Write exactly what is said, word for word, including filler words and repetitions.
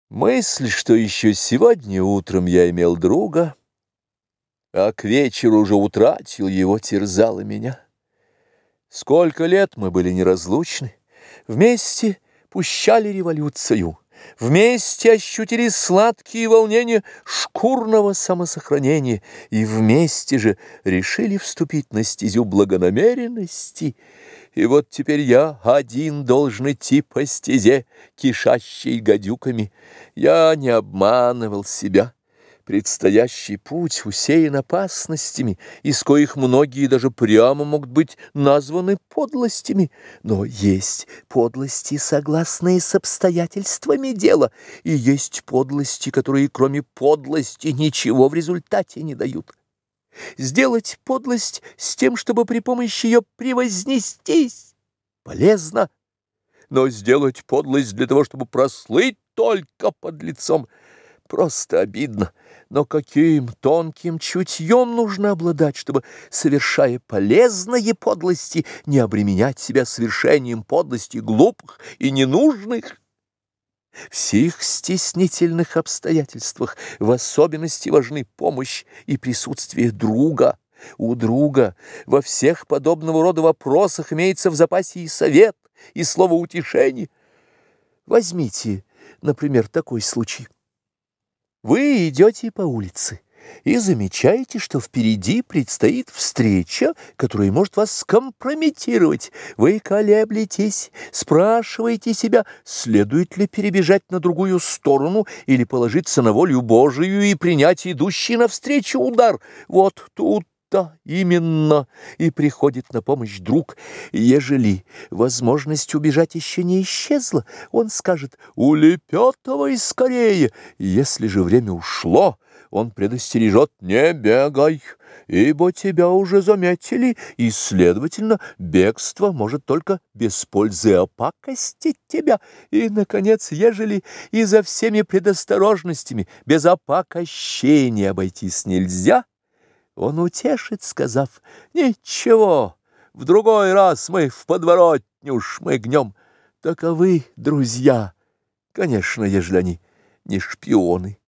Мысль, что еще сегодня утром я имел друга, а к вечеру уже утратил его, терзала меня. Сколько лет мы были неразлучны, вместе пущали революцию, вместе ощутили сладкие волнения шкурного самосохранения и вместе же решили вступить на стезю благонамеренности. И вот теперь я один должен идти по стезе, кишащей гадюками. Я не обманывал себя. Предстоящий путь усеян опасностями, из коих многие даже прямо могут быть названы подлостями. Но есть подлости, согласные с обстоятельствами дела, и есть подлости, которые кроме подлости ничего в результате не дают. Сделать подлость с тем, чтобы при помощи ее превознестись, полезно, но сделать подлость для того, чтобы прослыть только под лицом, просто обидно. Но каким тонким чутьем нужно обладать, чтобы, совершая полезные подлости, не обременять себя совершением подлостей глупых и ненужных? В сих стеснительных обстоятельствах в особенности важны помощь и присутствие друга. У друга во всех подобного рода вопросах имеется в запасе и совет, и слово утешения. Возьмите, например, такой случай. Вы идете по улице и замечаете, что впереди предстоит встреча, которая может вас скомпрометировать. Вы колеблетесь, спрашиваете себя, следует ли перебежать на другую сторону или положиться на волю Божию и принять идущий навстречу удар. Вот тут да, именно, и приходит на помощь друг. Ежели возможность убежать еще не исчезла, он скажет: «Улепетывай скорее!» Если же время ушло, он предостережет: «Не бегай, ибо тебя уже заметили, и, следовательно, бегство может только без пользы опакостить тебя». И, наконец, ежели и за всеми предосторожностями без опакощения обойтись нельзя, он утешит, сказав: «Ничего, в другой раз мы в подворотню шмыгнем». Таковы друзья, конечно, ежели они не шпионы.